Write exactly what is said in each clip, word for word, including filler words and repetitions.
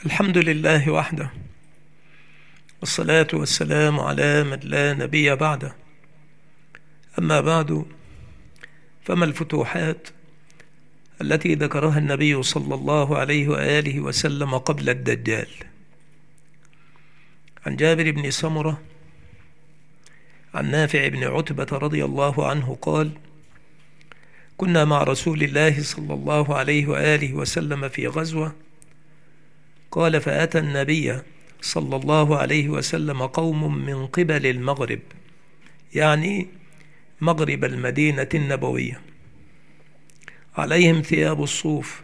الحمد لله وحده، والصلاة والسلام على من لا نبي بعده. أما بعد، فما الفتوحات التي ذكرها النبي صلى الله عليه وآله وسلم قبل الدجال؟ عن جابر بن سمرة عن نافع بن عتبة رضي الله عنه قال: كنا مع رسول الله صلى الله عليه وآله وسلم في غزوة، قال: فأتى النبي صلى الله عليه وسلم قوم من قبل المغرب، يعني مغرب المدينة النبوية، عليهم ثياب الصوف،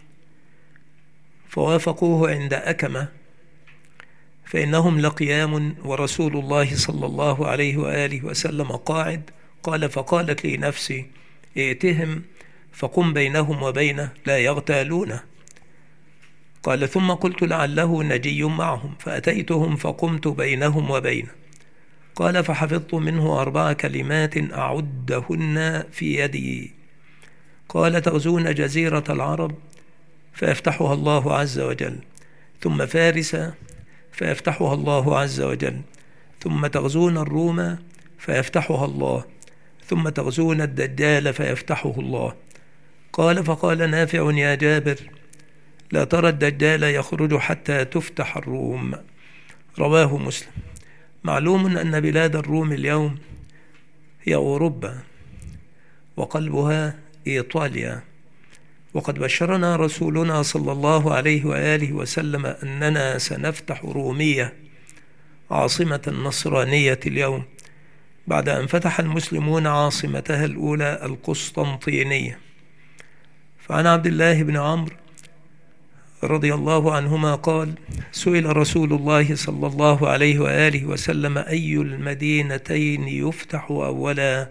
فوافقوه عند أكمة، فإنهم لقيام ورسول الله صلى الله عليه وآله وسلم قاعد. قال: فقالت لي نفسي: ائتهم فقم بينهم وبينه لا يغتالونه. قال: ثم قلت لعله نجي معهم، فأتيتهم فقمت بينهم وبينه. قال: فحفظت منه أربع كلمات أعدهن في يدي. قال: تغزون جزيرة العرب فيفتحها الله عز وجل، ثم فارس فيفتحها الله عز وجل، ثم تغزون الروم فيفتحها الله، ثم تغزون الدجال فيفتحه الله. قال: فقال نافع: يا جابر، لا ترى الدجال يخرج حتى تفتح الروم. رواه مسلم. معلوم أن بلاد الروم اليوم هي أوروبا، وقلبها إيطاليا، وقد بشرنا رسولنا صلى الله عليه وآله وسلم أننا سنفتح رومية، عاصمة النصرانية اليوم، بعد أن فتح المسلمون عاصمتها الأولى القسطنطينية. فعن عبد الله بن عمرو رضي الله عنهما قال: سئل رسول الله صلى الله عليه وآله وسلم: أي المدينتين يفتح أولا،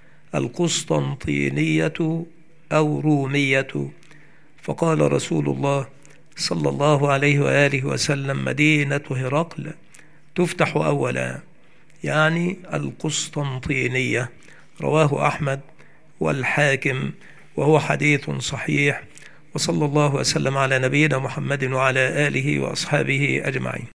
القسطنطينية أو رومية؟ فقال رسول الله صلى الله عليه وآله وسلم: مدينة هرقل تفتح أولا، يعني القسطنطينية. رواه أحمد والحاكم، وهو حديث صحيح. وصلى الله وسلم على نبينا محمد وعلى آله وأصحابه أجمعين.